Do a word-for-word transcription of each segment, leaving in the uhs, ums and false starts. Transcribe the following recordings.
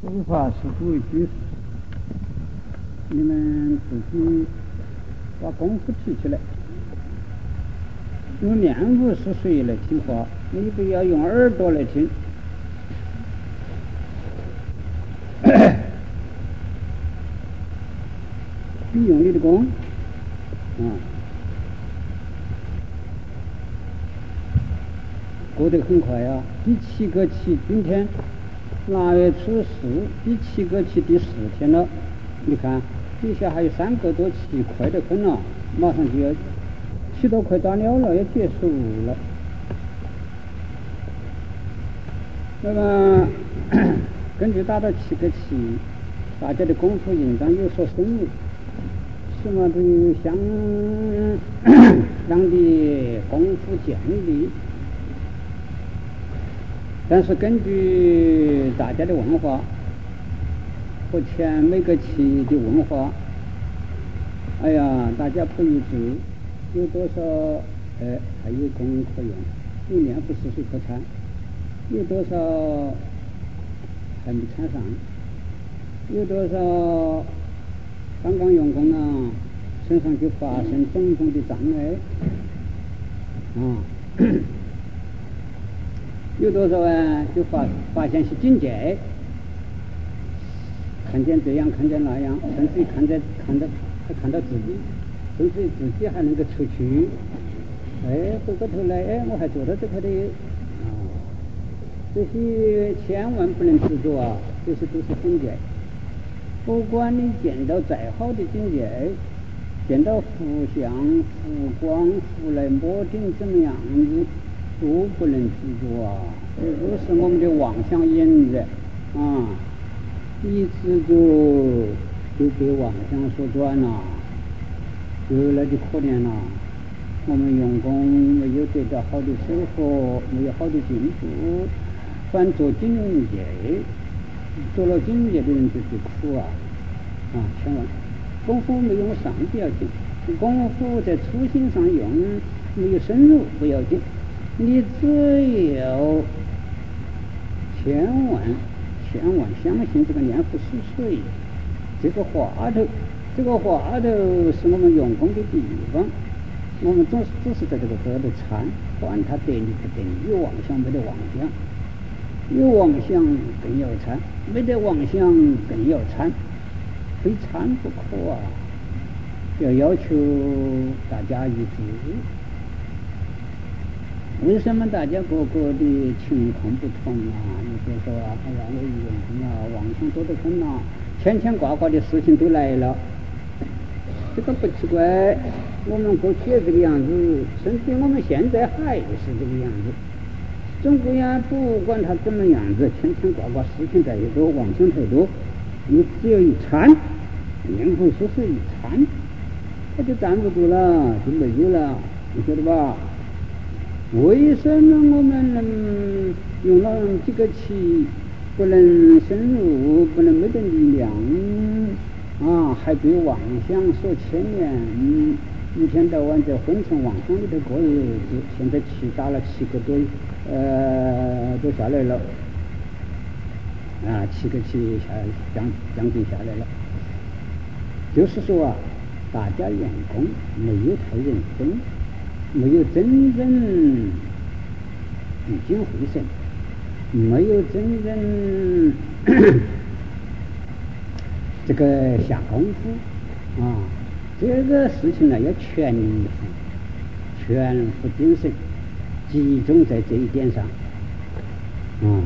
书法是规矩，你们自己把功夫提起来。用面部是谁来听话？你不要用耳朵来听。你用你的功，啊，过得很快啊！第七个期，今天腊月初四，第七个期第四天了。你看底下还有三个多期，快得很了，马上就要期都快打了了，要结束了。那么根据打到七个期，大家的功夫应当有所深入。什么都有相当的功夫建立，但是根据大家的文化和前每个期的文化，哎呀，大家不一致，有多少哎还有功可用，一年不是水可参，有多少还没参上，有多少刚刚用功啊，身上就发生种种的障碍啊，有多少啊就发发现是境界，看见这样看见那样，甚至看见看到还看到自己，甚至自己还能够出去，哎，回过头来，哎，我还做到这个的啊，这些千万不能执着啊，这些都是境界。不管你见到再好的境界，见到福相、福光、福来摸定怎么样子，都不能执着啊！这都是我们的妄想引的啊！一执着就被妄想所转了，有来就可怜了。我们用功没有得到好的收获，没有好的进步，反做境界。做了境界的人就是苦啊！啊，千万功夫没有上不要紧，功夫在初心上用，没有深入不要紧。你只有千万千万相信这个念佛是谁，这个话头，这个话头是我们用功的地方。我们总是只是在这个得的参，管他得你不得你，有妄想没得妄想。有妄想更要参，没得妄想更要参，非参不可啊！要要求大家一致。为什么大家各个的情况不同啊？你就说啊，哎呀，我用功啊，妄想多得很啊，牵牵挂挂的事情都来了，这个不奇怪。我们过去也这个样子，甚至我们现在还是这个样子。总归呀，不管他怎么样子，牵牵挂挂，事情太多，妄想太多，你只有一参，念佛说是一参，他就站不住了，就没有了，你晓得吧？为什么我们能用了几个期，不能深入，不能没得力量啊，还被妄想所牵连？一天到晚在昏沉妄想里头过日子，现在期打了七个多，呃，都下来了，啊，七个期下将将近下来了。就是说啊，大家用功没有太认真，没有真正聚精会神，没有真正这个下功夫啊。这个事情呢，要全副全副精神集中在这一点上，嗯，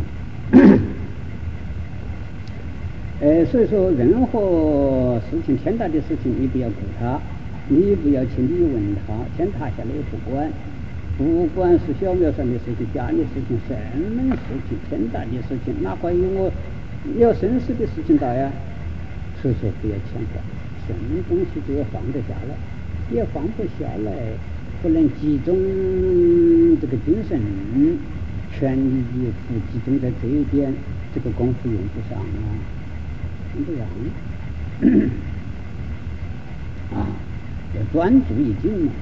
呃，所以说任何事情，天大的事情，你不要顾它，你不要去理问它，天塌下来也不管，不管是小庙上的事情、家里的事情、什么事情，天大的事情，哪怕有我要生死的事情大呀，所以说不要牵挂。什么东西都要放得下来，也放不下来，不能集中这个精神，全力以赴集中在这一点，这个功夫用不上啊，用不上啊，要专注一境嘛。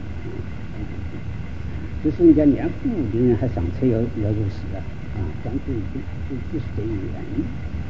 就是人家念佛的人还上车要要入寺啊，啊，专注一境，就就是这一原因。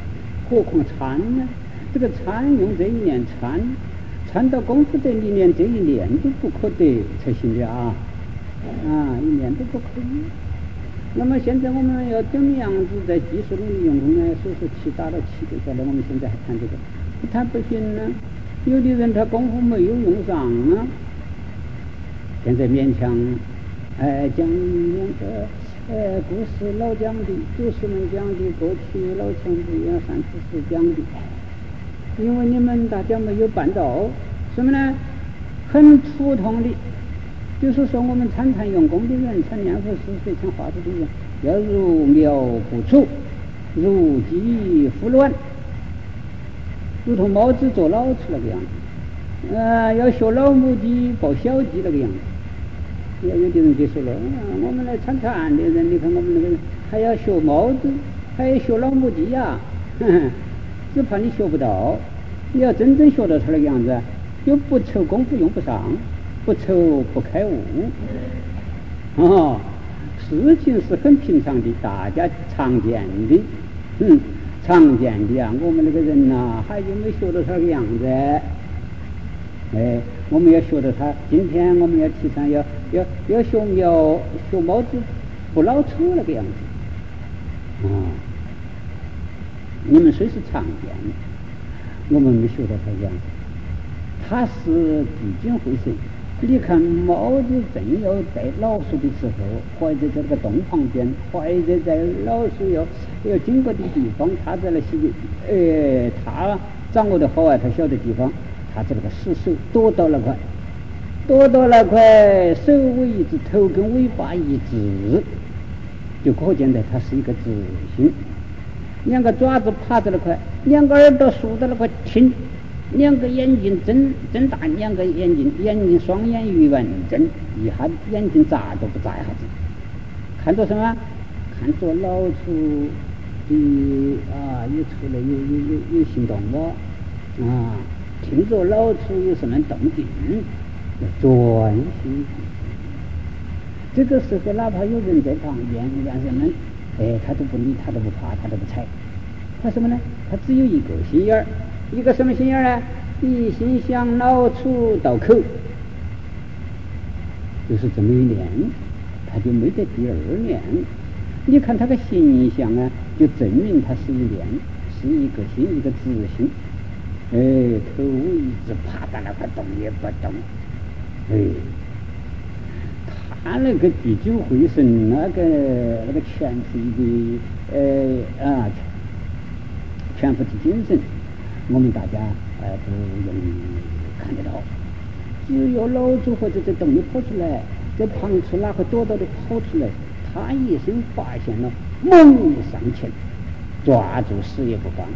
何况参呢？这个参用这一年参，参到功夫得里连这一年都不可得才行的啊！啊，一年都不可以。那么现在我们要怎么样子在技术中利用功呢？所以说起打到起就下来，我们现在还谈这个，不谈不行呢。有的人他功夫没有用上啊，现在勉强哎讲两个呃故事老讲的，祖师们讲的，过去老前辈啊上次是讲的，因为你们大家没有办到什么呢？很普通的，就是说我们参禅用功的人，参念佛施水参化子的人，要如苗不出，如鸡孵卵，如同猫子做老鼠那个样子，呃，要学老母鸡抱小鸡那个样子。有有的人就说了，嗯，我们来参禅的人，你看我们那个人还要学猫子，还要学老母鸡呀、啊，只怕你学不到。你要真正学到他那个样子，又不愁功夫用不上，不愁不开悟。哦，事情是很平常的，大家常见的，嗯，常见的啊。我们那个人呐、啊，还有没学到他那个样子？哎，我们要学到他。今天我们要提倡要要要学苗学毛子不老丑那个样子。啊、哦，你们虽是常见的，我们没学到他这样子。他是聚精会神。你看毛子正要带老鼠的时候，怀着在这个洞旁边，怀着在老鼠要要经过的地方，他在那些呃，他掌握的好啊，他晓得地方。他这个死手躲到那块，躲到那块，手尾一直，头跟尾巴一直，就可见的它是一个自信。两个爪子趴在那块，两个耳朵竖到那块听，两个眼睛睁睁大，两个眼睛眼睛双眼圆睁，一下眼睛眨都不眨一下子，看着什么？看着老鼠的啊，又出来，又又又又行动了啊。听着老鼠有什么动静，专心。这个时候哪怕有人在旁边，两人们，哎，他都不理，他都不怕，他都不睬。他什么呢？他只有一个心眼儿，一个什么心眼儿呢？一心向老鼠到口，就是这么一念，他就没得第二念。你看他的形象啊，就证明他是一念，是一个心，一个自信。哎，头一直趴在那块动也不动。哎，他那个聚精会神，那个那个全副的呃啊全副的精神，我们大家呃不容易看得到。只有老鼠或者在洞里跑出来，在旁处哪个躲到的跑出来，他一声发现了，猛上前抓住死也不放。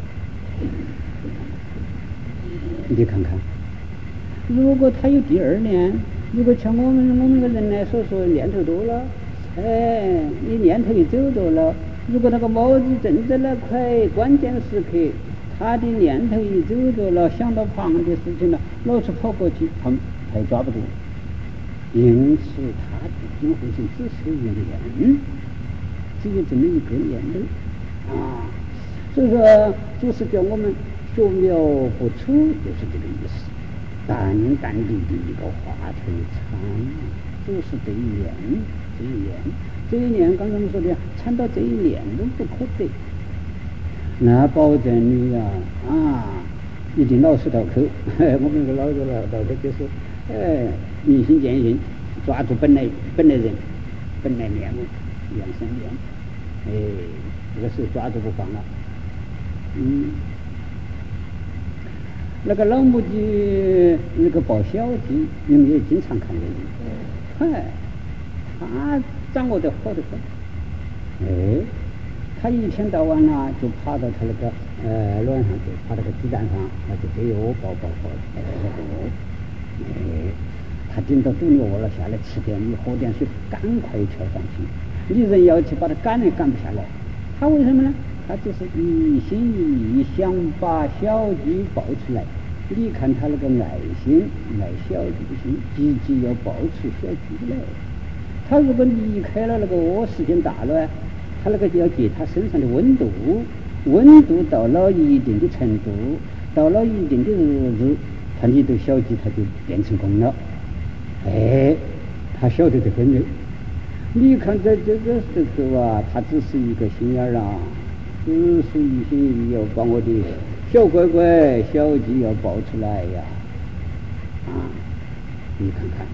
你看看，如果他有第二念，如果像我们我们个人来说说念头多了，哎，你念头一走多了，如果那个猫子正在那块关键时刻，他的念头一走多了，想到旁的事情了，老是跑过去，砰，他也抓不住。因此，他聚精会神只是一念，只有这么一个念头啊。所以说，就是叫我们学苗不出，就是这个意思。淡淡的一个话头参，就是这一念，这一念，这一念，刚才我们说的，参到这一念都不可得，那保证你呀啊，一定老实到口。我们个老子老道的就是，哎，明心见性，抓住本来本来人，本来面目，原生面，哎，这个是抓住不放了。嗯，那个老母鸡那个抱小鸡，你们也经常看见，哎，他掌握得好得很，哎，他一天到晚啊就爬到他那个呃卵上去，爬到个鸡蛋上，那就给我抱抱抱，哎，他顶到肚里饿了下来吃点米喝点水，赶快跳上去，你人要去把他赶也赶不下来，他为什么呢？他就是一心一意想把小鸡抱出来，你看他那个爱心，爱小鸡的心，积极要抱出小鸡来。他如果离开了那个窝，时间大了，他那个就要借他身上的温度， 温度到了一定的程度，到了一定的日子，他你的小鸡它就变成功了。哎，他晓得这个人，你看在这个时候啊，他只是一个心眼儿啊，只是一心要把我的小乖乖小鸡要抱出来呀，啊，你看看，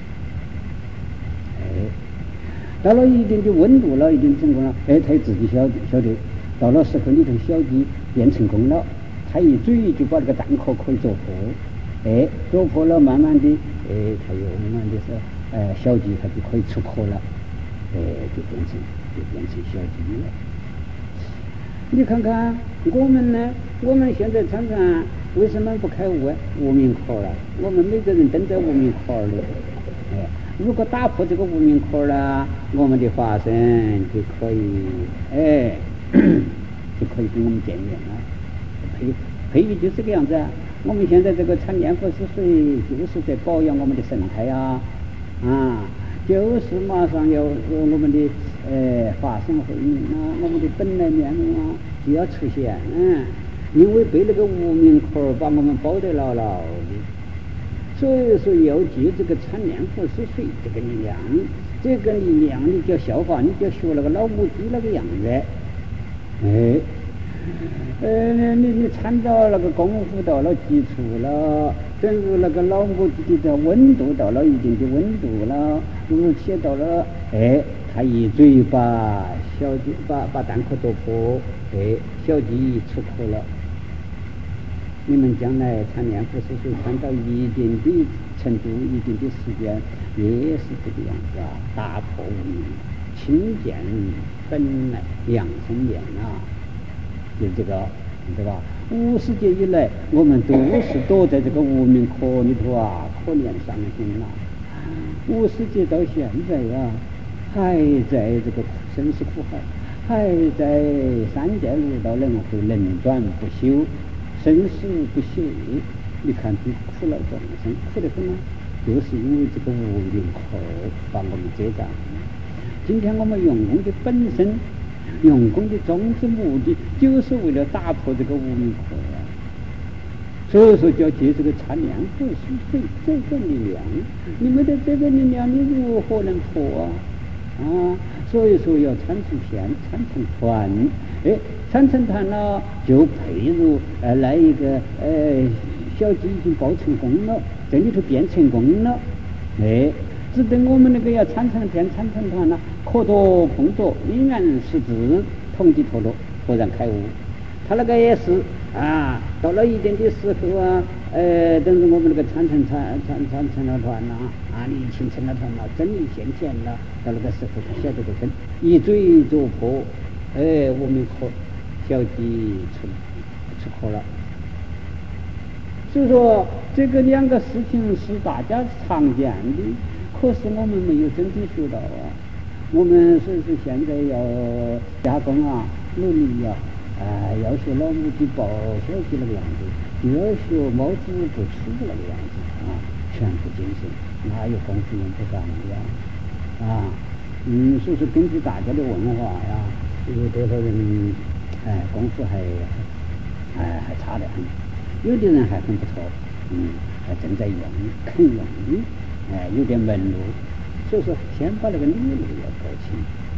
哎，到了一定的温度了，一定成功了，哎，他自己晓晓得，到了时候你看小鸡变成功了，他一嘴就把这个蛋壳可以啄破，哎，啄破了，慢慢的，哎，他又慢慢的是，哎，小鸡它就可以出壳了，哎，就变成就变成小鸡了。你看看我们呢，我们现在常常为什么不开悟啊？无名壳了，我们每个人都在无名壳里，哎，如果打破这个无名壳了，我们的法身就可以，哎，就可以跟我们见面了。配配语就是这个样子啊。我们现在这个参念佛施水，就是在保养我们的神态啊，啊，就是马上要我们的呃法身慧命啊，我们的本来面目啊就要出现，嗯，因为被那个无名壳把我们包得牢牢的，所以说要借这个参念佛施水这个力量，这个力量你就要消化，你就要学那个老母鸡那个样子，哎。呃，你你参照那个功夫到了基础了，正如那个老母鸡的温度到了一定的温度了，如且到了，哎，它一嘴把小鸡把把蛋壳啄破，哎，小鸡出壳了。你们将来参念佛施水参到一定的程度、一定的时间，也是这个样子啊，打破无明，亲见本来两生面啊。就这个，对吧？五十劫以来，我们都是躲在这个无名壳里头啊，可怜伤心了。五十劫到现在啊，还在这个生死苦海，还在三界六道轮回轮转不休，生死不息。你看这苦恼众生苦得很啊，就是因为这个无名壳把我们遮障。今天我们用功的本身。用功的终极目的就是为了打破这个无名壳啊，所以说就要借这个参念佛施水这个力量，你没得这个力量，你如何能破啊？啊，所以说要参成片，参成团，哎，参成团了就配入呃来一个呃小鸡已经抱成功了，这里头变成功了，哎。只等我们那个要参成片、参成团了，可多碰着依然是自同的陀螺，果然开悟。他那个也是啊，到了一定的时候啊，呃，等于我们那个参成参参参成了团了啊，你形成了团了，真理现前了。到那个时候，他晓得这个一嘴啄破，哎，我们可小鸡出出壳了。所以说，这个两个事情是大家常见的。可是我们没有真正学到啊，我们所以说现在要加工啊，努力啊，啊、呃，要学老母鸡抱小鸡那个样子，又要学猫子不吃那个样子啊，全部精神，哪有功夫用不上呀？啊，嗯，所以说根据大家的文化呀，有多少人哎功夫还还还差得很，有的人还很不错，嗯，还正在用肯用力。哎，有点门路，所以说先把那个理路要搞清。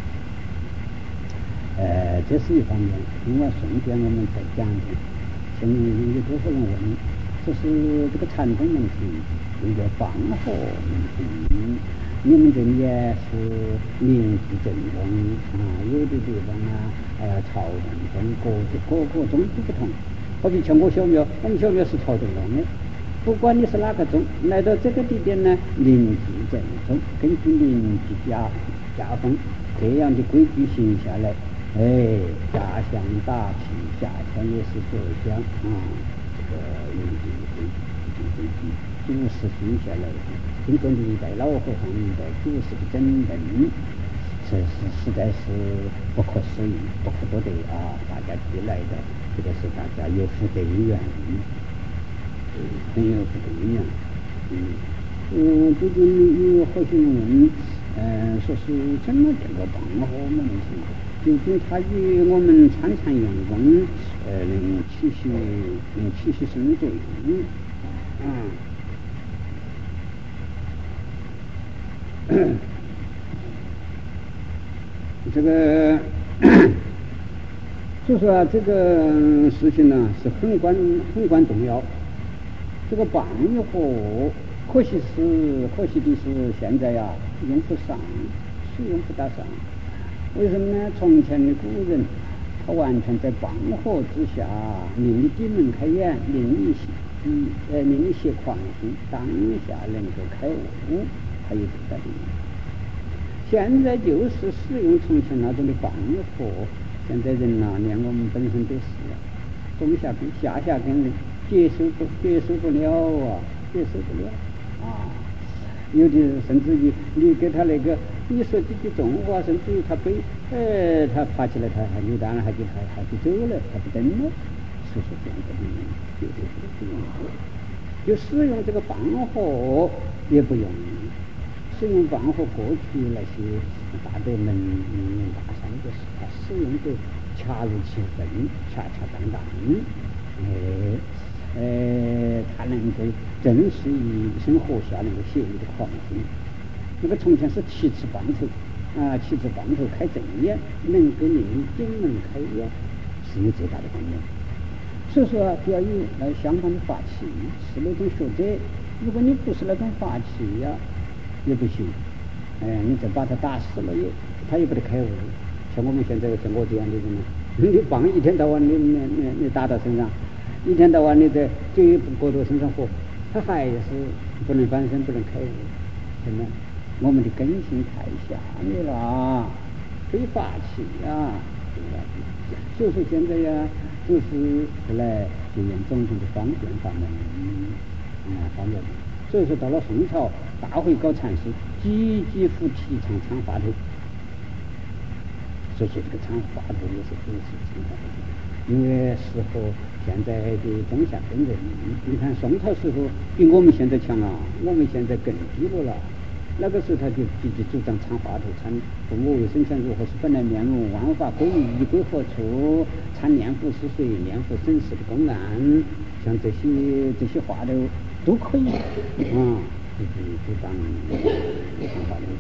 呃，这是一方面。另外顺便我们再讲一讲，现在有多少人问，就是这个禅宗问题，有点帮和问题。你们这里也是民族正宗啊，有的地方啊，呃，朝正宗，各各各宗都不同。好比像我小庙，我们小庙是朝正宗的。不管你是哪个宗，来到这个地点呢，邻居正宗，根据邻居家家风这样的规矩行下来，哎，家乡大气，夏天也是浙江啊，这个邻居规矩规矩，祖师行下来，经过历代老和尚历代祖师的整顿，这是实在是不可思议，不可多得啊！大家提来的，这个是大家有福德缘。很有福德缘，嗯嗯，最近有好些人问，嗯、呃，说是怎么这个帮和问题， 究竟它与我们参禅用功呃能起续能起续什么作用啊？这个就说、啊、这个事情呢是很关很关重要。这个绑与火，可惜是可惜的是现在呀、啊、用不上，使用不大上。为什么呢？从前的古人他完全在绑火之下，令你闭门开眼，令你嗯呃令你学狂心，当下能够开悟，还有这个道理。现在就是使用从前那种的绑火，现在人呐、啊，连我们本身都是啊，中下根下下根人接受不接受不了啊，接受不了啊。有的甚至于你给他那个你说几句重话，甚至于他背呃他爬起来他还扭蛋了，还就还还就走了，他不等了，是不是这样的？接受不了，就使用这个绑火也不容易。使用绑火过去那些大德们里面大山的是他使用的恰如其分，恰恰当当，哎呃，他能够正视于生活下那个邪恶的狂心。那个从前是七次棒头啊，七次棒头开正眼，能够令你进门开眼，是有最大的功能。所以说就要有那相当的法器，是那种学者。如果你不是那种法器呀、啊，也不行。哎，你再把他打死了也，他也不得开悟。像我们现在像我这样的人呢，你棒一天到晚你你你你打到身上。一天到晚你在就过到身上活，他还是不能翻身，不能开悟。真的，我们的根性太下面了，非法器呀，非法器。所以说现在呀，就是后来就用种种的方便法门，嗯，方便。所以说到了宋朝，大会搞禅师，积极扶提倡参话头。所以说这个参话头也是也是参话头。因为适合现在的中下根人，你看宋朝时候比我们现在强啊，我们现在更低落了。那个时候他就积极主张参话头，参父母为生前如何是本来面目，万法归于一归何处，参念佛是谁，念佛生死的公案，像这些这些话头都可以啊，就是主张参话头。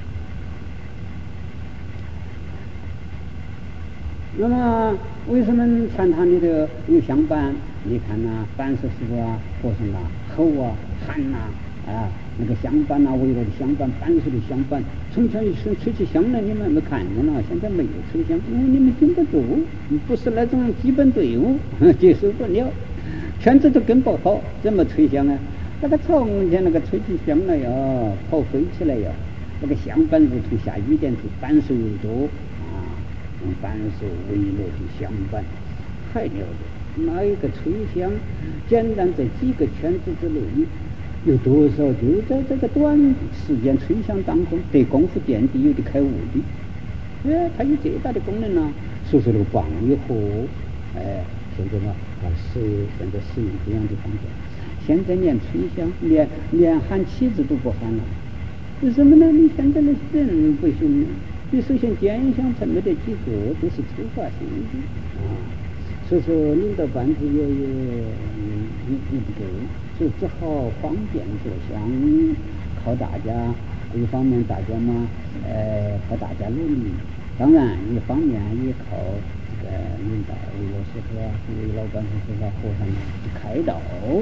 那么为什么禅堂里头有香板？你看呐、啊，板是是不是啊？和尚啊，吼啊，喊呐、啊，啊，那个香板呐、啊，围绕的香板，板式的香板。从前一声吹起香来，你们没看见了？现在没有吹香，因为你们顶不住，不是那种基本队伍，接受不了，圈子都跟不好，怎么吹香啊？那个从前那个吹起香来哟，跑飞起来哟，那个香板如同下雨点子，板手又多。用板手围络的香板，太了得！那一个吹香，简单在几个圈子之内，有多少就在这个短时间吹香当中得功夫垫底，有的开悟的，哎，它有最大的功能呢、啊。所以说那个棒与火，哎，现在嘛，啊，是现在使用这样的方法。现在连吹香，连连喊起子都不喊了，为什么呢？你现在那些人不行。你首先见相才没得几个，都是突发性的啊，所以说领导班子也也也也不够，所以只好方便着想，靠大家。一方面大家嘛，呃，靠大家努力；当然一方面也靠这个领导为了师傅啊，为老板师傅啊，和尚去开导。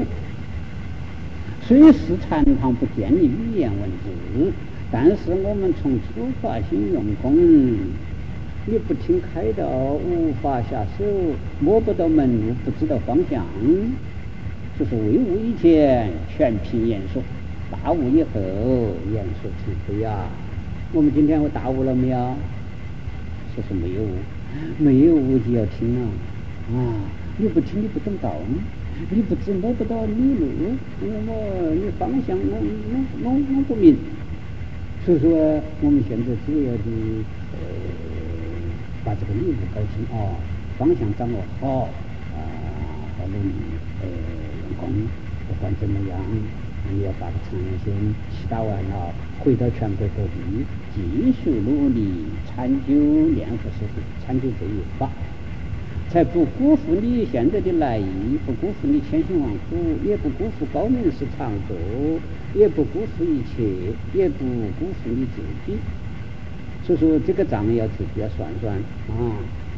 虽是禅堂不建立语言文字。但是我们从出发心用功，你不听开导，无法下手，摸不到门路，不知道方向，就是为悟以前全凭言说，大悟以后言说成非呀。我们今天我大悟了没有？说是没有悟，没有悟就要听啊！啊，你不听你不懂道理，你不知摸不到理路，我你方向我我我我不明。所以说，我们现在主要的呃，把这个理路搞清啊，方向掌握好啊，好努力呃用功，不管怎么样， 你要把长安县七打完了，回到全国各地，继续努力参究念佛师地，参究这一法，才不辜负你现在的来意，不辜负你千辛万苦，也不辜负高明师常住，也不辜负一切，也不辜负你自己。所以说这个账要自己要算算啊。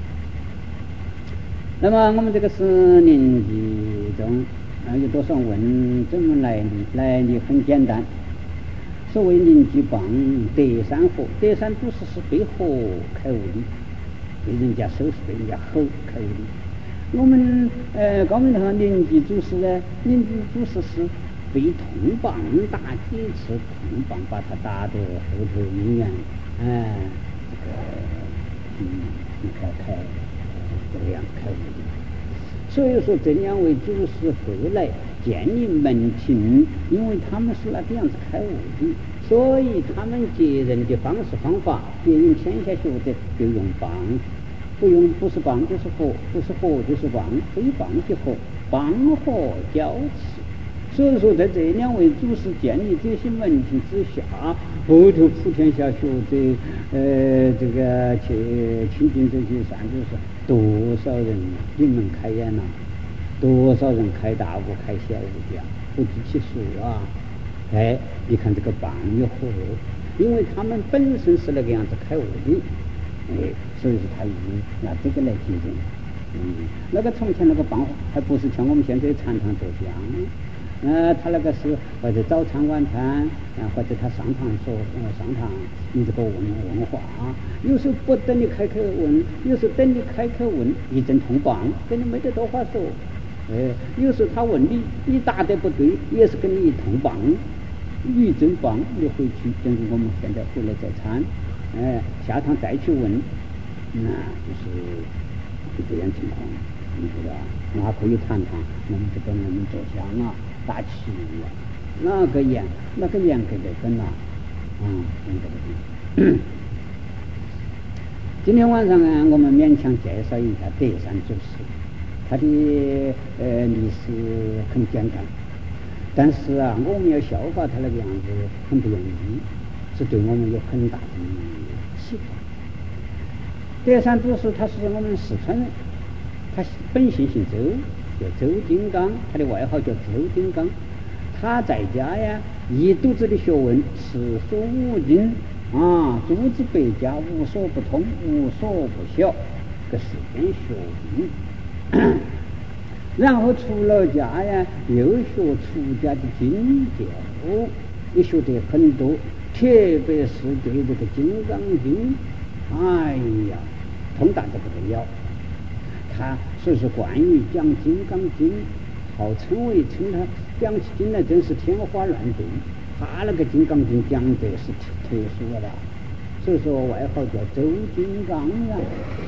那么我们这个十年级中啊，有多少问怎么来历？来历很简单。所谓临济帮德山河，德山祖师是被河开悟的，被人家收拾，被人家吼开悟的。我们呃高明堂临济祖师呢，临济祖师是被铜棒打几次，铜棒把他打得后头医院，哎，这个嗯，开开这个样开悟的。所以说这两位祖师后来建立门庭，因为他们是那个样子开悟的，所以他们接人的方式方法，别人天下学者就用棒，不用不是棒就是火，不是火就是棒，非棒即火，棒火交持。所以说在这两位祖师建立这些门庭之下，后头普天下学者呃这个去亲近这些善知识，多少人临门开眼了、啊，多少人开大悟开小悟的，不计其数啊！哎，你看这个棒与火，因为他们本身是那个样子开悟的，哎，所以说他已经拿这个来竞争。嗯，那个从前那个棒还不是像我们现在禅堂做香。呃，他那个是或者早餐晚餐，啊，或者他上堂说呃上堂，你这个问问话，有时候不等你开口问，有时候等你开口问，一阵痛棒，跟你没得多话说。哎，有时候他问你，你答得不对，也是跟你一痛棒，一阵棒，你回去，正如我们现在回来再参，哎，下堂再去问，那、嗯、就是就这样情况，你知道？那可以谈谈，我们这个我们做香啊。大气啊，那个严，那个严格的很呐，嗯，严格的很。今天晚上呢，我们勉强介绍一下德山祖师，他的呃历史很简单，但是啊，我们要效法他那个样子很不容易，是对我们有很大的启发。德山祖师他是我们四川人，他本姓姓周。叫周金刚，他的外号叫周金刚。他在家呀，一肚子的学问，四书五经啊，诸子百家，无所不通，无所不晓，个世间学问。然后出了家呀，又学出家的经教，也学得很多，特别是对这个《金刚经》，哎呀，通达得不得了。他所以说关于讲《金刚经》，号称为称他讲起经来真是天花乱坠，他那个《金刚经》讲的是特殊的啦，所以说外号叫周金刚呀。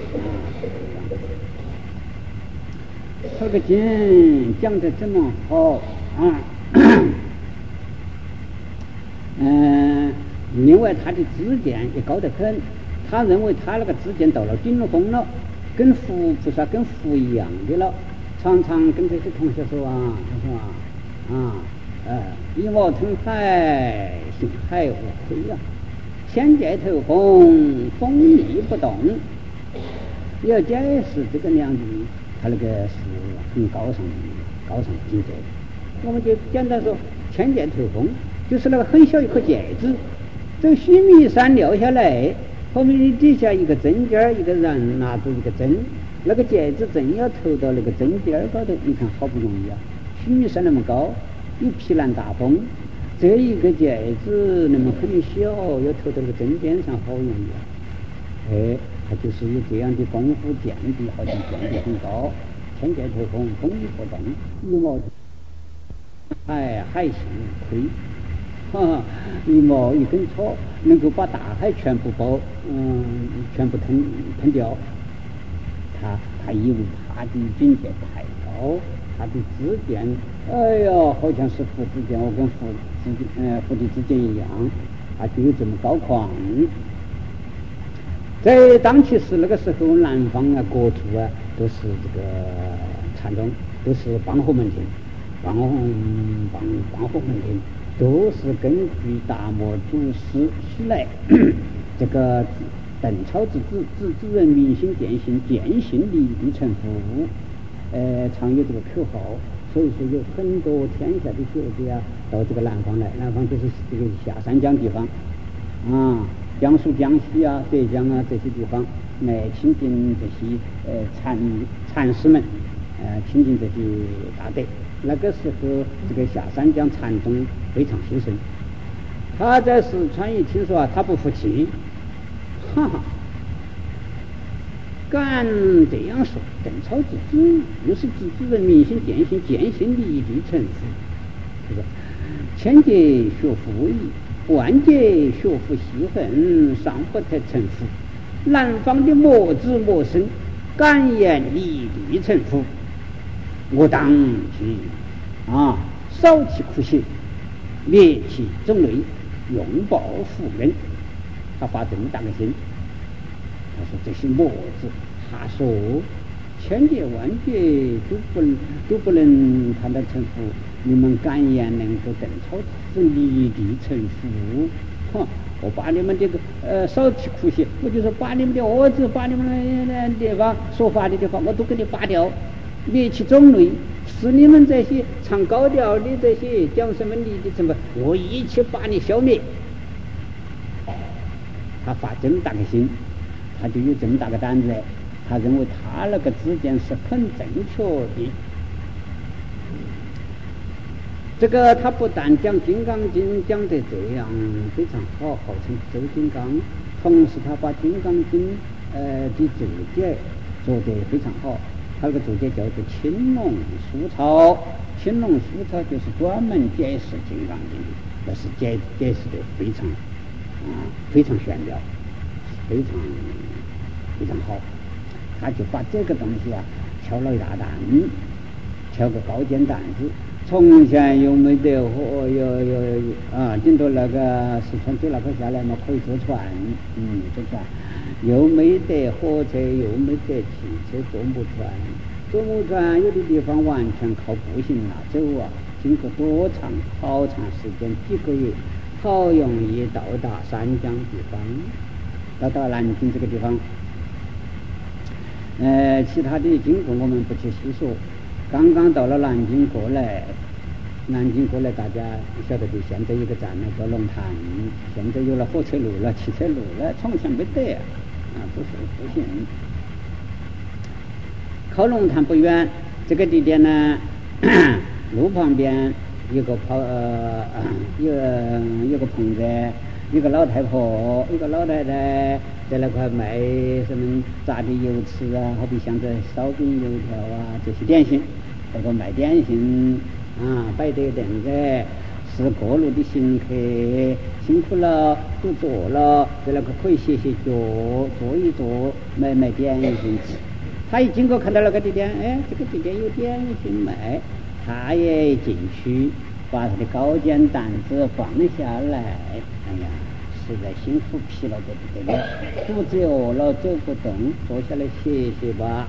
这个经讲得这么好啊，嗯，另外他的知见也高得很，他认为他那个知见到了顶峰了。跟佛菩萨跟佛一样的了，常常跟这些同学说啊，他说啊，啊，呃，一毛腾海，心海无亏啊，千界头风，风力不动。要解释这个样子，他那个是很高尚的，高尚的境界。我们就简单说，千界头风就是那个很小一颗芥子，这个须弥山掉下来。后面你底下一个针尖儿，一个人拿住一个针，那个戒指正要投到那个针尖儿高头，你看好不容易啊，须弥山那么高，有皮兰大风，这一个戒指那么很小，要投到那个针尖上，好容易啊！哎，他就是有这样的功夫见地，好像见地很高，千界头风，风力不动，一毛哎，海行亏。哈哈，一毛一根草能够把大海全部包，嗯，全部吞吞掉。他他以为他的境界太高，他的知见，哎呀，好像是佛之见，我跟佛之呃佛的知见一样，他就有这么高旷。在当其时那个时候，南方啊、国土啊，都是这个禅宗，都是帮和门庭。 王王王后门庭都是根据大漠祖师徐来这个邓超之子之之人民心践行践行立地成佛，呃，常有这个口号，所以说有很多天下的学者啊到这个南方来，南方就是这个下三江地方啊，江苏、江西啊、浙江啊这些地方来亲近这些呃禅禅师们，呃，亲近这些大德。那个时候，这个下三江禅宗非常兴盛。他在四川一听说啊，他不服气，哈哈，敢这样说，邓超之子又是自主人民心践行践行立地成佛。他说：千劫学佛义，万劫学佛习恨，尚不得成佛。南方的魔子魔僧，敢言立地成佛。我当去啊，少其苦心，灭其种类，永报父恩。他发这么大个心，他说这些魔子，他说千劫万劫都不都不能谈得成佛，你们敢言能够邓超之子立地成佛？哈！我把你们这个呃少其苦心，我就说把你们的儿子，把你们的地方说法的地方，我都给你拔掉。灭其种类，是你们这些唱高调的这些讲什么立地成佛，我一起把你消灭。他发这么大个心，他就有这么大个胆子，他认为他那个知见是很正确的。这个他不但讲《金刚经》讲得这样非常好，号称周金刚，同时他把《金刚经》呃的注解做得非常好。他那个注解叫做青龙书抄，青龙书抄就是专门解释《金刚经》，那是解解释的非常啊非常玄妙，非常非常好。他就把这个东西啊敲了一大担，敲个高尖担子。从前又没得火，有有啊，顶多那个四川走那个下来嘛，可以坐船，嗯，坐船。又没得火车，又没得汽车，坐木船。坐木船有的地方完全靠步行啊走啊，经过多长好长时间，几个月，好容易到达三江地方，到达南京这个地方。呃，其他的经过我们不去细说。刚刚到了南京过来，南京过来大家晓得的，现在有个站呢叫龙潭，现在有了火车路了、汽车路了，从前没得啊，都是步行。靠龙潭不远，这个地点呢，路旁边有个跑呃有有个棚子，有个老太婆，一个老太太在那块卖什么炸的油吃啊，好比像这烧饼、油条啊这些点心，那个卖点心啊，摆得凳子，是过路的行客，辛苦了都坐了，在那个可以歇歇脚，坐一坐，买买点心吃。他一经过看到那个地点，哎，这个地点有点心卖，他也进去，把他的高肩担子放下来，哎呀。实在辛苦疲劳的不得了，肚子饿了走不动，坐下来歇歇吧。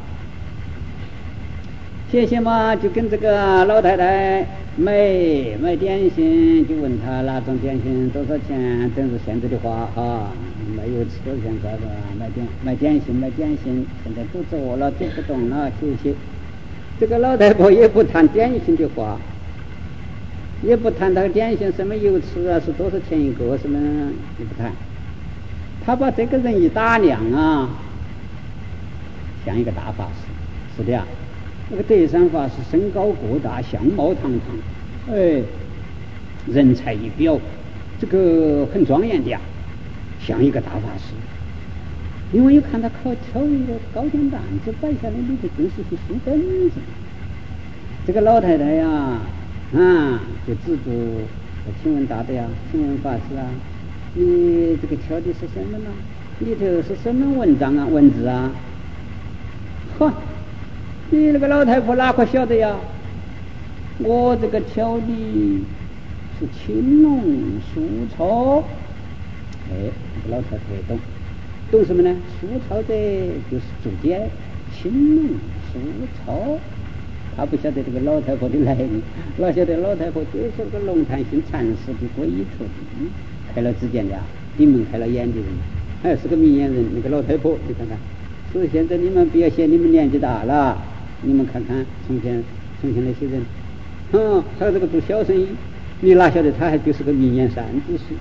歇歇嘛，就跟这个老太太买买点心，就问他哪种点心多少钱，正是现在的话哈，没有吃多少钱是吧？买点买点心买点心，现在肚子饿了走不动了，歇歇。这个老太婆也不谈点心的话。也不谈他点心什么油吃啊，是多少钱一个什么也不谈。他把这个人一打量啊，像一个大法师。是的啊，那个德山法师身高过大，相貌堂堂，哎，人才一表，这个很庄严的呀，像一个大法师。因为又看他靠挑一个高肩担子摆下来，里头尽是些书本子。这个老太太呀。啊，就自主，请问大德呀，请问法师啊，你这个挑的是什么呢？里头是什么文章啊，文字啊？呵，你那个老太婆哪个晓得呀？我这个挑的是青龙书抄。哎，这个老太婆也懂，懂什么呢？书抄的就是注解，青龙书抄。 他不晓得这个老太婆的来历，老晓得老太婆就是个龙潭心禅师的皈依徒弟，开了指点的，闭门开了眼的人，还是个明眼人。那个老太婆，你看看，所以现在你们不要嫌你们年纪大了，你们看看从前从前那些人，嗯，他这个做小生意，你哪晓得他还就是个明眼善知识。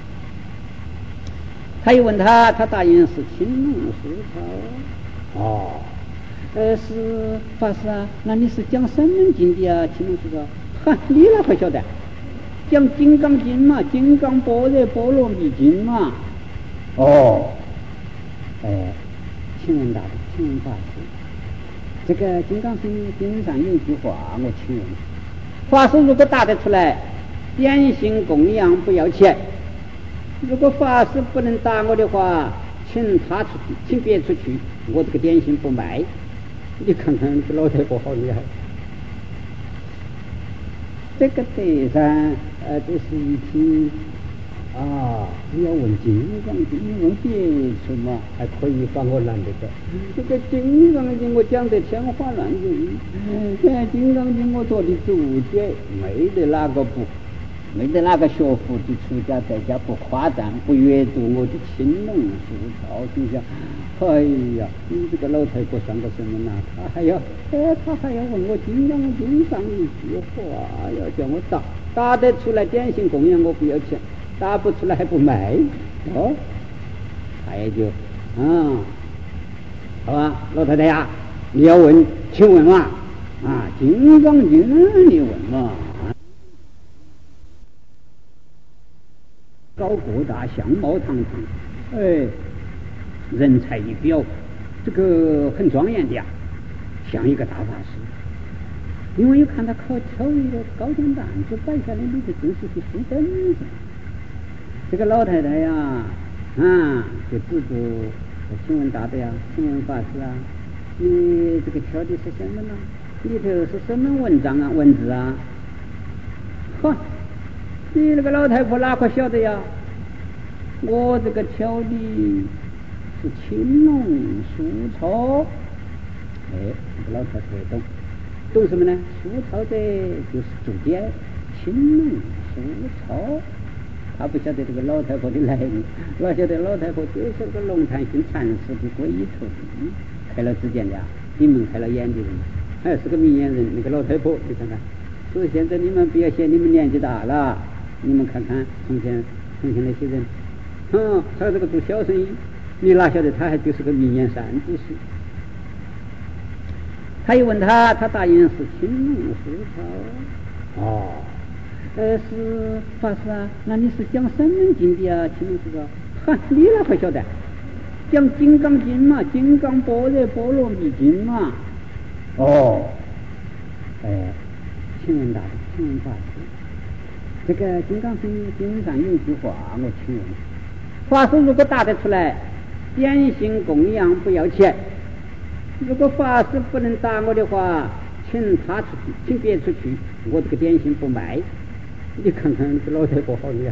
他又问他，他答应是青龙书抄。哦，呃，是法师啊，那你是讲什么经的啊？青龙书抄，哈，你哪会晓得？讲《金刚经》嘛，《金刚般若波罗蜜经》嘛。哦，哎，请问大师，请问法师，这个《金刚经》经上有一句话，我请问，法师如果答得出来，点心供养不要钱。如果法师不能答我的话，请他出去，请别出去，我这个点心不卖。你看看这老太婆好厉害，这个对噻，呃，这是一听啊，你要问金刚经，你问别处嘛，还可以把我拦得着。这个金刚经我讲得天花乱坠，现在金刚经我做的注解，没得哪个不。没得哪个学佛的出家在家不夸赞不阅读我的青龙书抄，心想哎呀，你这个老太婆算个什么呢？他还要哎，他还要问我金刚经上一句话，要叫我答，答得出来点心供养我不要钱，答不出来还不卖哦。他也就嗯，好吧，老太太呀，你要问请问嘛啊，金刚经你问嘛。高过大，相貌堂堂，哎，人才一表，这个很庄严的呀，像一个大法师。因为又看他可挑一个高粱担子摆下来，那个真是个书本子。这个老太太呀，啊，就指着请问大的呀，请问法师啊，你这个挑的是什么呢？里头是什么文章啊，文字啊？呵。你那个老太婆哪个晓得呀？我这个挑的是青龙书抄。哎，这个老太婆也懂，懂什么呢？书抄的就是注解，青龙书抄。他不晓得这个老太婆的来历，哪晓得老太婆就是个龙潭心禅师的皈依徒弟，开了指点的，闭门开了眼的人，还是个明眼人。那个老太婆，你看看，所以现在你们不要嫌你们年纪大了。你们看看从前从前那些人，嗯，他这个做小生意，你哪晓得他还就是个明眼善知识。他又问他，他答应是青龙书抄。哦，呃，是法师啊，那你是讲什么经的啊？青龙书抄，哈，你哪会晓得？讲《金刚经》嘛，《金刚般若波罗蜜经》嘛。哦，哎，请问大师，请问法师。这个《金刚经》经上有一句话，我请问，法师如果答得出来，点心供养不要钱。如果法师不能答我的话，请他出去，请别出去，我这个点心不卖。你看看这老太婆好厉害，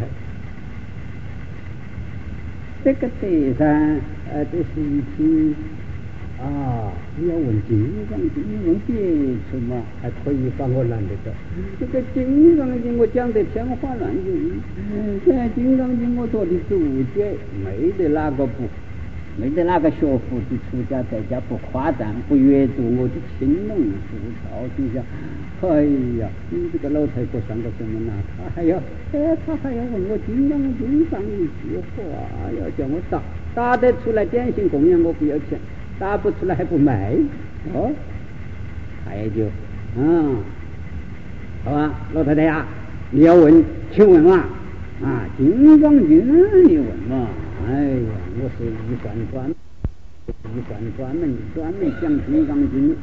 这个对噻，呃，这是一听啊，你要问金刚经，你问别处嘛，还可以把我拦得着。这个金刚经我讲得天花乱坠，现在金刚经我做的注解，没得哪个不，没得哪个学佛的出家在家不夸赞不阅读我的青龙书抄，心想哎呀，你这个老太婆算个什么呢？他还要哎，他还要问我金刚经上一句话，要叫我答，答得出来点心供养我不要钱，答不出来还不卖哦。他也就嗯，好吧，老太太呀，你要问请问嘛啊，金刚经你问嘛。哎呀，我是一贯专一贯专门专门讲金刚经。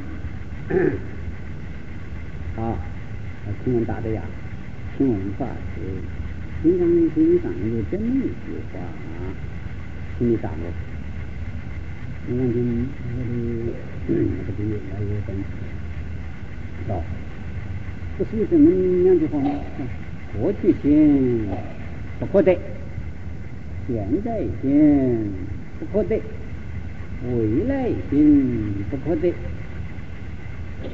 好，请问大的呀，请问法师，金刚经上有这么一句话啊，请你答我。金刚经我的这个越来越真实。好，不是有这么两句话吗？过去心不可得，现在心不可得，未来心不可得。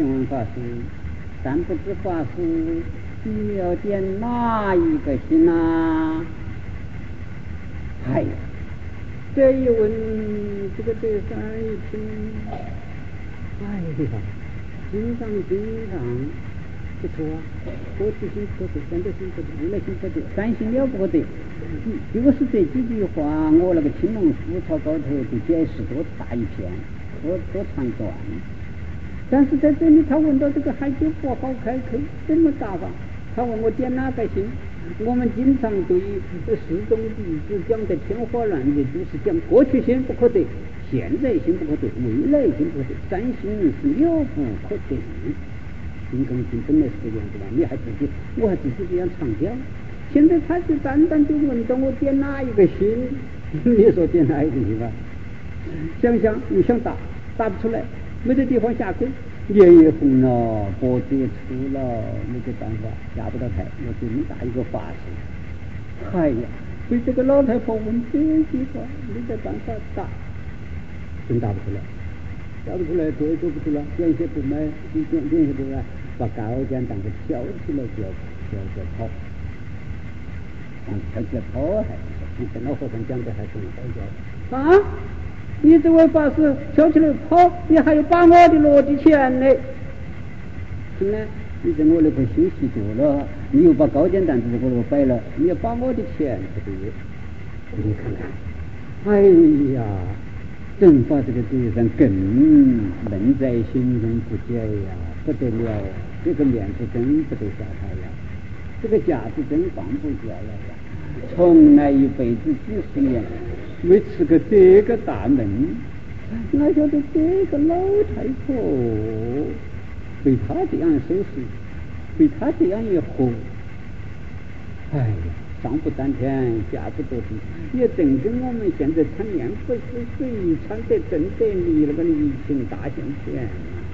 请问法师，但不知法师你要点哪一个心啊？哎呀，这一问，这个对三一听，哎呀，经常经常不错啊，过去心不对，现在心不对，未来心不对，三心了不得。如果是这几句话，我那个青龙书草高头就解释多大一篇，多多长一段。但是在这里，他问到这个还就不好开口，怎么答法？他问我点哪个心？我们经常对四种弟子讲的天花乱坠，都是讲过去心不可得，现在心不可得，未来心不可得，三心是了不可得。心跟心本来是这样子吧？你还自己，我还自己这样长调。现在他就单单就问到我点哪一个心，你说点哪一个心吧？想想又想答，答不出来，没得地方下口。脸也红了，脖子也粗了，没得办法，下不到台。我这么大一个法师，哎呀，被这个老太婆问这句话，没得办法答，真答不出来，答不出来，做也做不出来，点些不买，点点些不买，把高尖当个挑起来就要就要就要跑，当挑起来跑还比这老和尚讲的还更好笑啊！你这位法师跳起来跑，你还要把我的罗的钱呢？是呢，你在我那块休息多了，你又把高尖担子在我那摆了，你要把我的钱不对？你看看，哎呀，真把这个对上更闷在心中不解呀，不得了，这个面子真不得下台呀，这个架子真放不下了呀！从来一辈子几十年。没吃个这个大门，哪晓得这个老太婆被他这样收拾，被他这样一活，哎呀，上不丹田，下不得地，也正跟我们现在穿棉不是水，穿得正得离那个离情大相前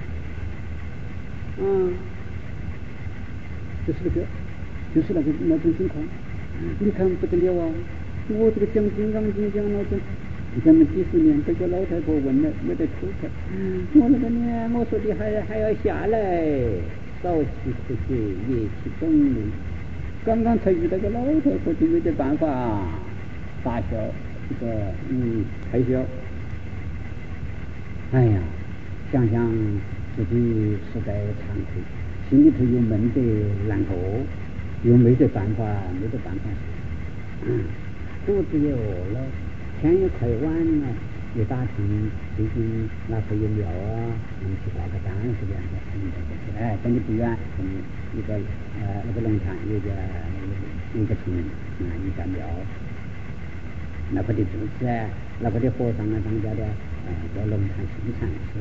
啊！嗯，就是那个，就是那个那种情况，你看不得了啊！我这个讲金刚经讲了这，咱们几十年，这个老太婆问了没得出口，我那个呢，我说的还还要下来，早起可节，夜起动力。刚刚才遇到个老太婆，就没得办法大笑，这个嗯开销。哎呀，想想自己实在惭愧，心里头又闷得难过，又没得办法，没得办法。嗯。肚子也饿了，天也快晚了，也打听最近哪块有庙啊，能去挂个单是这样的。嗯，哎，跟你不远，跟你一个呃那个龙潭有个有个村啊，一个庙，那块的住持啊，那块的和尚啊，当家的，呃，叫龙潭新禅师。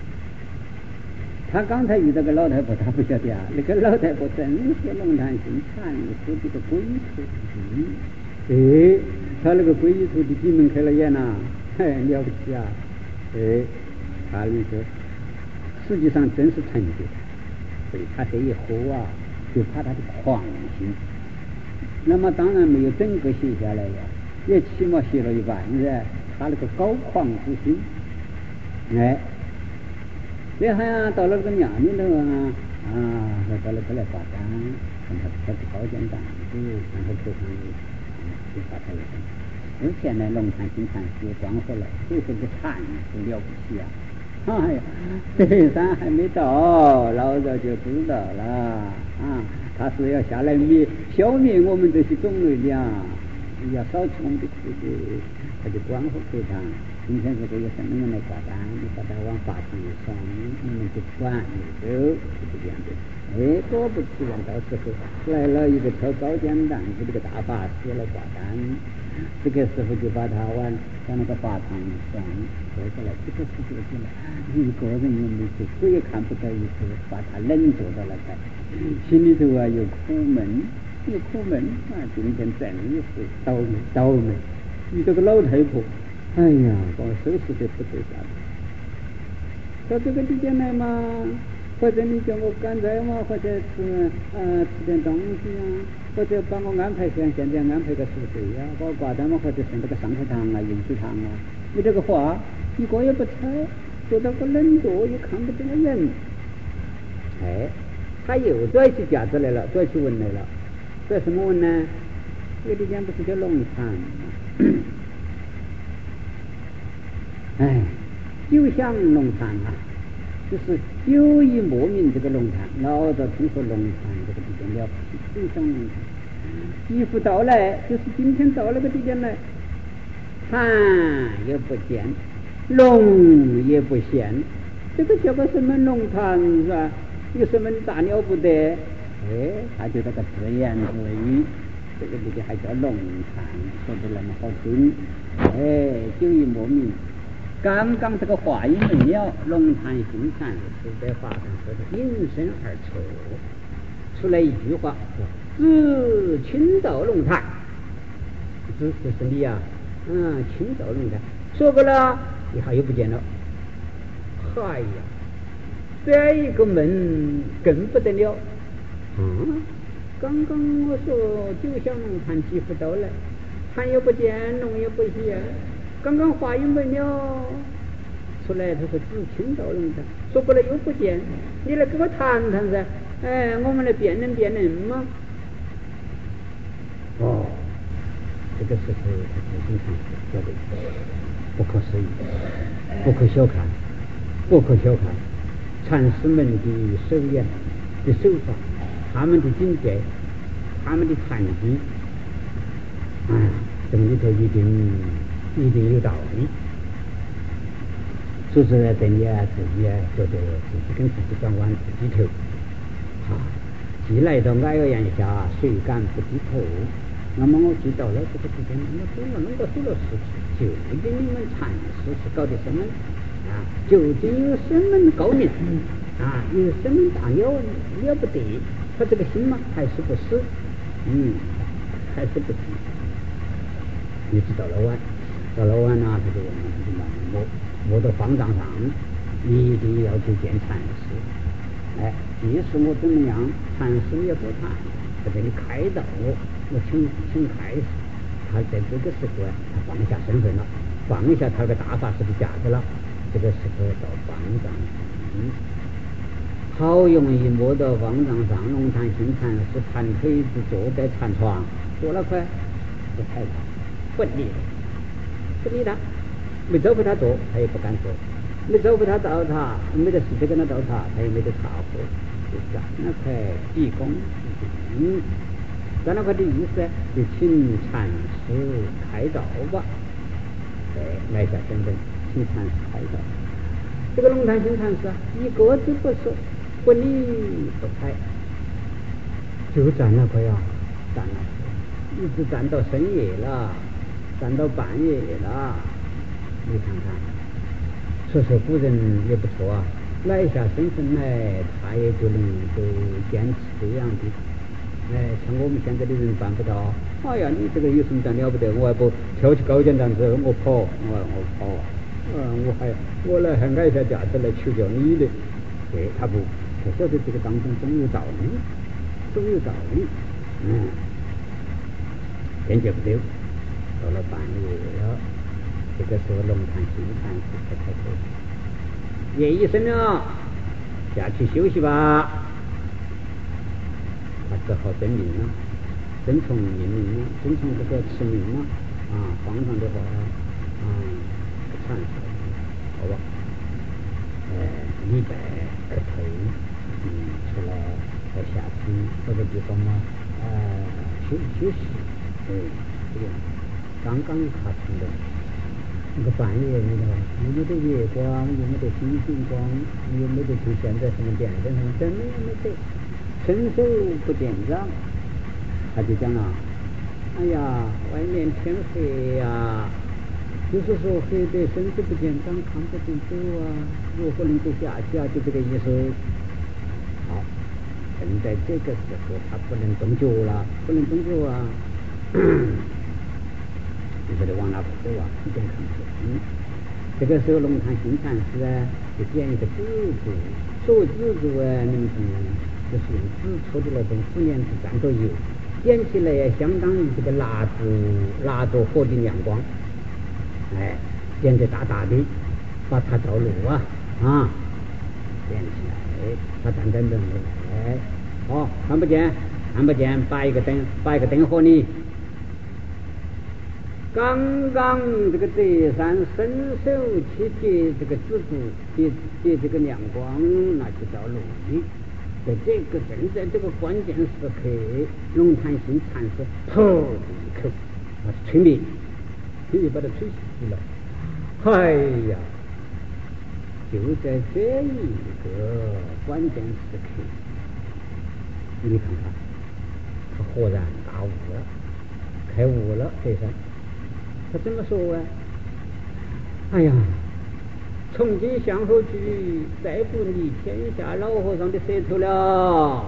他刚才遇到个老太婆，他不晓得啊，那个老太婆真是龙潭新禅师这个鬼徒。嗯。哎，他那个皈依徒弟闭门开了眼呐，嘿，了不起啊！哎，他那个实际上真是成就他，所以他这一喝啊，就怕他的狂心。那么当然没有整个写下来呀，也起码写了一半噻。他那个高狂之心，哎，你看到了个庙里头啊，啊，到了过来挂单，看他开始高简单，就看他头上。就发财了，而且呢，龙潭新禅师光火了，这是个禅师了不起啊！哎呀，这山还没到，老早就知道了啊！他是要下来灭消灭我们这些种类的啊，要扫除我们的苦水，他就光火给他。今天如果有什么人来挂单，你把他往法场一送，你们就管你走，是这样的。哎，果不其然，到时候来了一个挑高肩担子这个大法师来挂单，这个时候就把他往往那个法场一送，坐下来，这个是这个进来，一个人也没去，鬼也看不到一次，把他冷坐到了台，心里头啊有苦闷，有苦闷啊，今天真是倒霉倒霉，遇到个老太婆，哎呀，把我收拾得不得了。到这个地点来嘛。或者你叫我赶在嘛，或者吃呃吃点东西啊，或者帮我安排像现在安排个宿舍呀，把我挂单嘛，或者送这个上菜堂啊、饮食堂啊。你这个话一个也不睬，说到个冷座也看不见个人。 哎，他又拽起架子来了，拽起文来了，拽什么文呢？这个地方不是叫龙潭吗？哎，就像龙潭啊，就是久已莫名这个龙潭，老早听说龙潭这个地方了不起，就像龙潭。衣服到来，就是今天到那个地方来，潭也不见，龙也不现，这个叫个什么龙潭是吧？有什么大了不得？哎，他就这个自言自语，这个地方还叫龙潭，说的那么好听。哎，久已莫名。刚刚这个话音没了，龙潭新禅师在法上说的应声而出，出来一句话：自青岛龙潭，自就是你啊，嗯，青岛龙潭。说过了，一下又不见了。嗨呀，这一个门更不得了。嗯，刚刚我说就像龙潭几乎到来，潭也不见，龙也不现。刚刚话音没了，出来他说自青岛龙潭，说过了又不见，你来跟我谈谈噻。哎，我们来辩论辩论嘛。哦，这个时候他自信禅师说的不可思议，不可小看，不可小看。禅师们的手眼的手法，他们的境界，他们的禅机，哎，这里头一定一定有道理。说实在的，你啊自己啊觉得自己跟自己转弯自己头啊，既来到矮崖下，谁敢不低头？那么我知道了这个事情，我做了那个做了事情，究竟你们禅师是搞的什么啊？究竟有什么高明啊？有什么大了了不得？他这个心嘛，还是不死？嗯，还是不死。你知道了完，到了完呢，他就他就摸摸到方丈上，一定要去见禅师。哎，即使我怎么样，禅师也不谈，他给你开导我，我请请开示。他在这个时候啊，他放下身份了，放下他个大法师的架子了。这个时候到方丈上，好容易摸到方丈上，龙潭新禅师盘腿子坐在禅床，坐了快不抬他，不理不理他，没招呼他坐，他也不敢坐。没招呼他倒茶，没得时间跟他倒茶，他也没得茶喝，就站那块地公，嗯，站那块的意思就请禅师开导吧，哎，来下身份，请禅师开导。这个龙潭新禅师啊，一个字不说，不理不睬，就站那块呀，站那块，一直站到深夜了，站到半夜了，你看看。说说古人也不错啊，来下身份来，他也就能够坚持这样的。哎，像我们现在的人办不到。哎呀，你这个有什么讲了不得？我还不跳起高肩担子，我跑，我我跑啊！嗯，我还我来还挨下架子来求教你的。对，他不，他晓得这个当中总有道理，总有道理。嗯，坚决不了，到了半夜了。这个时候龙潭新禅师才开口，夜已深了，下去休息吧。他只好遵命了，遵从命令了，遵从这个敕命了啊，方丈的话啊，禅师好吧，呃，礼拜磕头，嗯，出来再下去这个地方嘛，呃，休休息，对，这个刚刚卡成的。那个半夜那个，又没得月光，又没得星星光，又没得像现在什么电灯什么，真没没得，伸手不见掌。他就讲了，哎呀，外面天黑呀，就是说黑得伸手不见掌，看不见走啊，如何能够下去啊？就这个意思。好，正在这个时候，他不能动脚了，不能动脚啊。你说的往哪不走啊？一点看不见。嗯，这个时候龙潭新禅师啊，就点一个纸烛。所谓纸烛啊，你们懂吗？就是用纸戳的那种纸帘子蘸着油，点起来也相当于这个蜡烛，蜡烛火的亮光。哎，点得大大的，把它照路啊啊，点起来。 他等等等来，哦，看不见，看不见，把一个灯，把一个灯火呢。刚刚这个德山伸手去接这个紫竹，接接这个亮光，拿去照路的。在这个正在这个关键时刻，龙潭星禅师噗一口把它吹灭，吹灭把它吹熄了。哎呀，就在这一个关键时刻，你看看，他豁然大悟了，开悟了。德山他怎么说啊？哎呀，从今向后去，再不理天下老和尚的舌头了。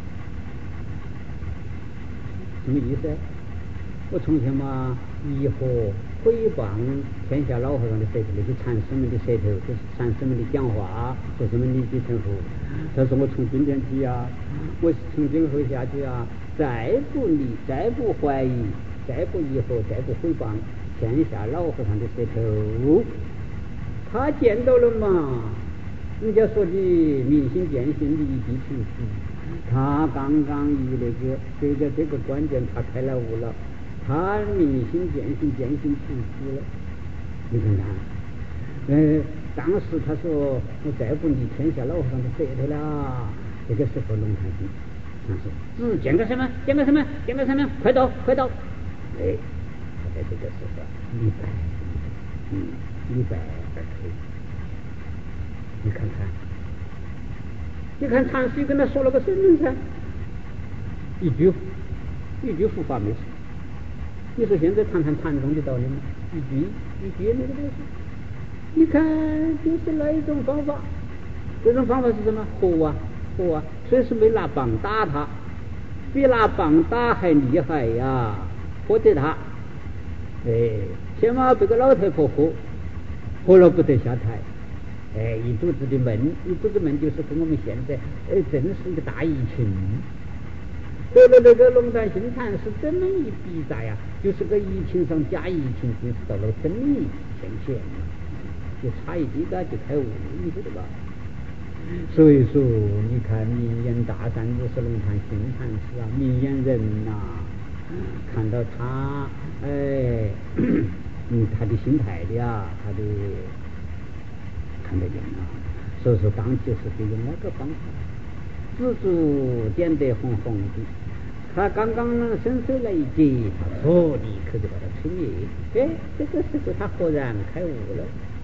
什么意思？我从前嘛，疑惑诽谤天下老和尚的舌头，那些禅师们的舌头，就是禅师们的讲话，说什么立地成佛。他说我从今天起啊，我从今后下去啊，再不理，再不怀疑，再不疑惑，再不诽谤天下老和尚的舌头。他见到了嘛，人家说的明心见性，立地成佛。他刚刚以那个随着这个关键，他开了悟了，他明心见性，见性成佛了。你看看，呃，当时他说我再不理天下老和尚的舌头了，这个时候龙潭星他说只见个什么，见个什么，见个什么，快到快到。哎，他在这个时候明白，嗯，明白而退。你看看，你看禅师跟他说了个什么噻？一句一句佛法没说。你说现在谈谈禅宗的道理吗？一句一句那个东西。你看，就是那一种方法。这种方法是什么？活啊活啊！所以是没拿棒打他，比拿棒打还厉害呀！活得他，哎，先把这个老太婆活，活了不得下台。哎，一肚子的闷，一肚子闷就是跟我们现在，哎，真是一个大疫情。对了，那个龙潭星禅是这么一比赛呀，就是个疫情上加疫情，就是到了真理现前了，就差一滴个就开悟，你晓得吧？所以说，你看明眼大善就是龙潭星禅师啊，明眼人呐、啊，看到他，哎，嗯，他的心态的呀，他的。看得见啊，所以说当就是得用那个方法，紫竹点得红红的，他刚刚伸手来一接，他嗖立刻就把它吹灭。哎，这个时候他豁然开悟了。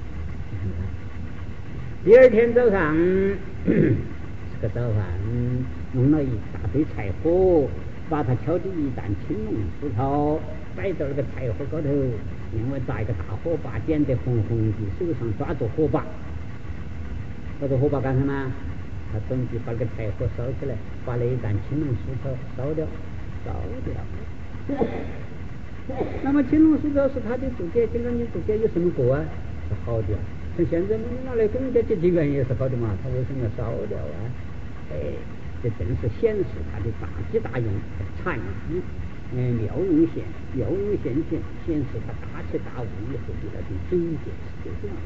第二天早上吃个早饭，弄了一大堆柴火，把他挑的一担青龙树草摆到那个柴火高头，另外扎一个大火把，点得红红的，手上抓着火把。抓着火把干什么？他准备把那个柴火烧起来，把那一担青龙树草烧掉，烧掉。那么青龙树草是他的注解，金刚经注解有什么过啊？是好的。像现在你拿来跟人家结结缘也是好的嘛，他为什么要烧掉啊？哎，这正是显示他的大智大用、禅机，嗯，妙用显妙用显现，显示他大彻大悟以后的那种境界是这样。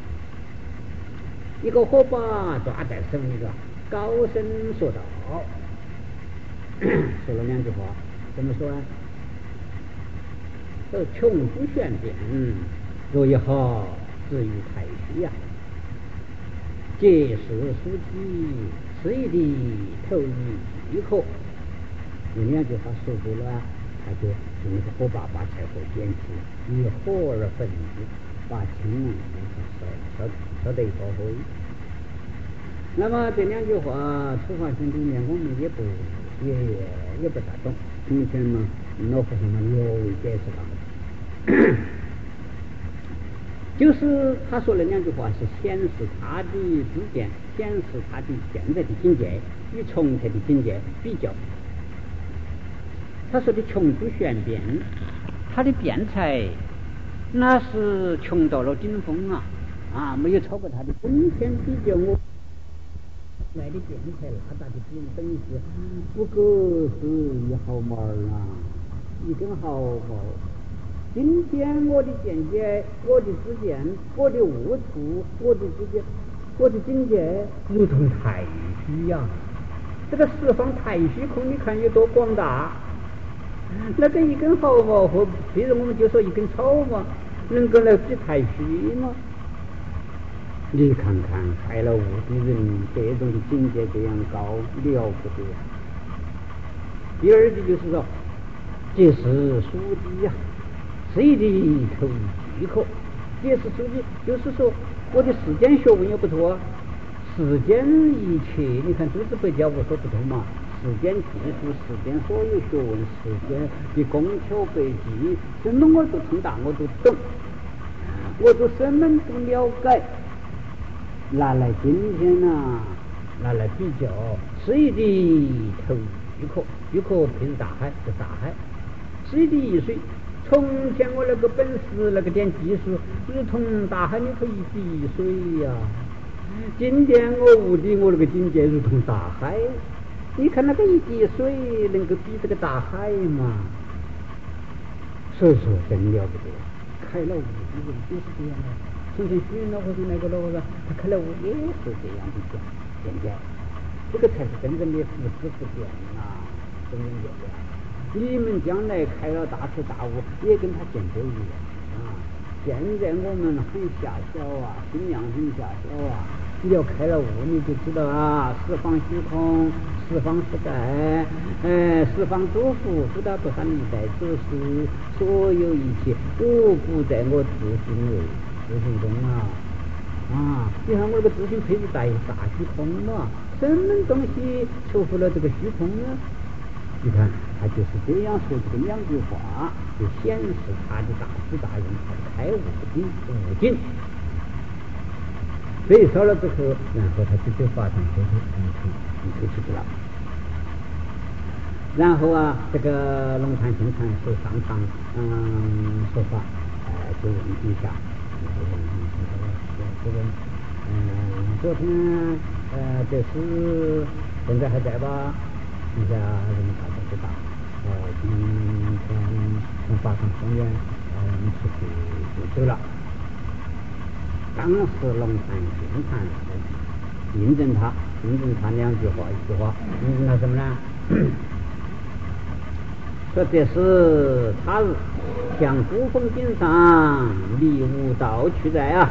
一个火把抓在手里，个高声说道，说了两句话，怎么说啊？说穷诸玄变，若一好，至于太虚呀。借势书记，此一地投于饥渴。有两句话说过了，他就用个火把把柴火点起来，以火而焚之，把青龙烧烧烧得一包灰。那么这两句话，初发心里面我们也不也也不大懂。从前嘛，老和尚们略微解释了，就是他说的两句话是显示他的知见，显示他的现在的境界与从前的境界比较。他说的穷诸玄变，他的辩才那是穷到了顶峰啊啊，没有超过他的。今天比较我来的辩才那大的比等于是不过是一毫毛啊，一根毫毛。今天我的见解，我的知见，我的悟处，我的知见我的境界如同太虚呀、啊，这个十方太虚空，你看有多广大？那个一根毫毛，或比如我们就说一根草嘛，能够来比太虚吗？你看看开了悟的人，这种的境界这样高，了不得呀！第二句就是说，这是属地呀，谁的头即可？这是属地，就是说我的世间学问也不错啊。世间一切，你看诸子百家无所不通嘛。世间技术，世间所有学问，世间的工巧百技，什么我都通达，我都懂，我都什么都了解。拿来今天呐、啊，拿来比较，谁的头即可？即可譬如大海，是大海；谁的一水？从前我那个本事，那个点技术，如同大海里头一滴水呀、啊。今天我悟的我那个境界如同大海，你看那个一滴水能够比这个大海吗？所以说真了不得，开了悟的人就是这样的。从前虚云老和尚那个老和尚，他开了悟也是这样的讲见解，这个才是真正的不知不觉啊，真正见解。你们将来开了大彻大悟，也跟他见解一样啊。现在我们很狭小啊，心量很狭小啊。你要开了悟，你就知道啊，十方虚空，十方实在，哎，十方诸佛，诸大菩萨历代祖师，所有一切无不在我自心内。自性中啊，啊！你看我这个自性配置在大虚空嘛，什么东西出乎了这个虚空呢？你看他就是这样说这个两句话，就显示他的大智大勇，他的开悟的悟境。所以说了之后，然后他就就发生这个一推一推出去了。然后啊，这个龙潭新禅师上堂，嗯，说法，呃，就问一下。这个嗯，昨天呃，这是现在还在吧？底下人大家知道，呃，今天从法上公园呃出去就走了。当时龙潭新禅师印证他，印证他两句话，一句话，印证他什么呢？说这是他日向孤峰顶上离悟道去在啊，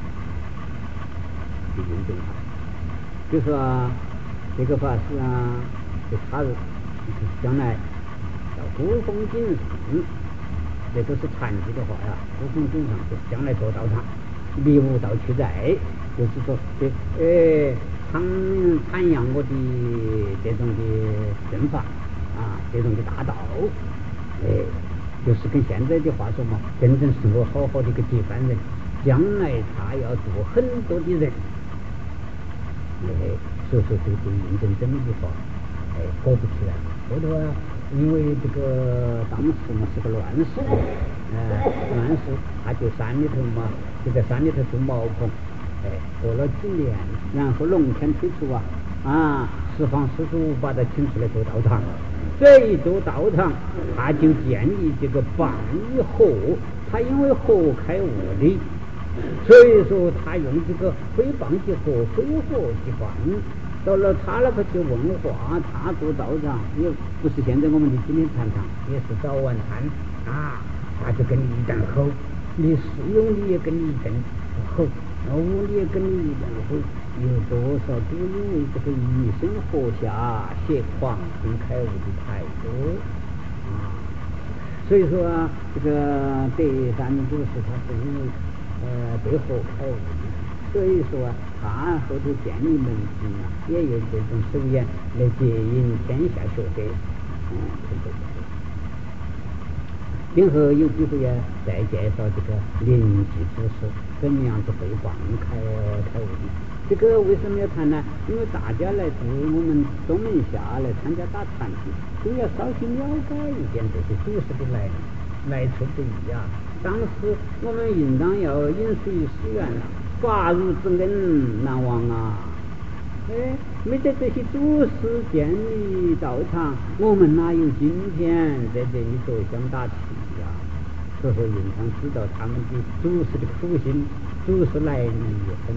就印证他，就说、啊、这个法师啊，就他日将来到孤峰顶上，这都是禅机的话呀。孤峰顶上就是将来做道场，离悟道去在，就是说这呃阐阐扬我的这种的正法。啊，这种的大道，哎，就是跟现在的话说嘛，真正是我好好的一个接班人，将来他要做很多的人，哎，所以说这个印证这么一句话，哎，果不其然，后头啊，因为这个当时嘛是个乱世，哎、呃，乱世，他就山里头嘛，就在山里头住茅棚，哎，过了几年，然后龙天推出啊，啊，十方师祖把他请出来做道场。这一座道场，他就建议这个傍以河，他因为河开悟的，所以说他用这个非傍即河，非河即傍。到了他那个去文化，他做道场，也不是现在我们的今天禅堂，也是早晚禅啊，他就跟你一阵吼，你使用你也跟你一阵吼，悟你也跟你一阵吼。有多少都因为这个一生活下邪狂跟开悟的太多啊，所以说啊，这个德山就是他是因为呃对河开悟的，所以说啊，他后头建立门庭啊，也有这种手眼来接引天下学者，嗯，对对对。今后有机会啊，再介绍这个临济之事，怎么样子会帮开开悟的。这个为什么要谈呢？因为大家来自我们东门下来参加大禅的，都要稍许了解一点这些祖师的来来处不易啊。当时我们应当要饮水思源啊，法如之恩难忘啊。哎，没得这些祖师建立道场，我们哪有今天在这里做香大器啊？所以说应当知道他们的祖师的苦心，祖师来历很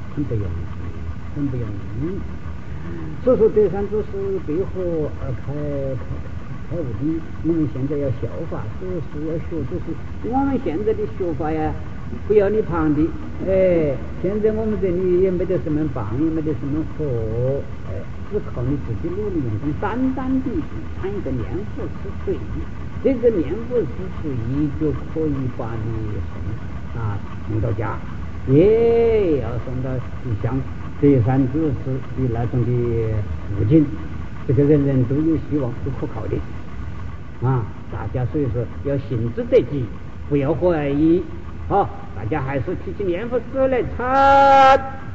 很不容易，很不容易。所以说德山祖师背后而开开开悟的，我们现在要效法，所以说要学，就是我们现在的学法呀，不要你旁的，哎，现在我们这里也没得什么棒，也没得什么佛，哎，只靠你自己努力用功，单单的去参一个念佛吃水，这个念佛吃水就可以把你送啊送到家，也要送到像德山祖师的那种的悟境，这个人人都有希望，都可靠的啊！大家所以说要信之得己，不要怀疑。好，大家还是提起念佛时来参。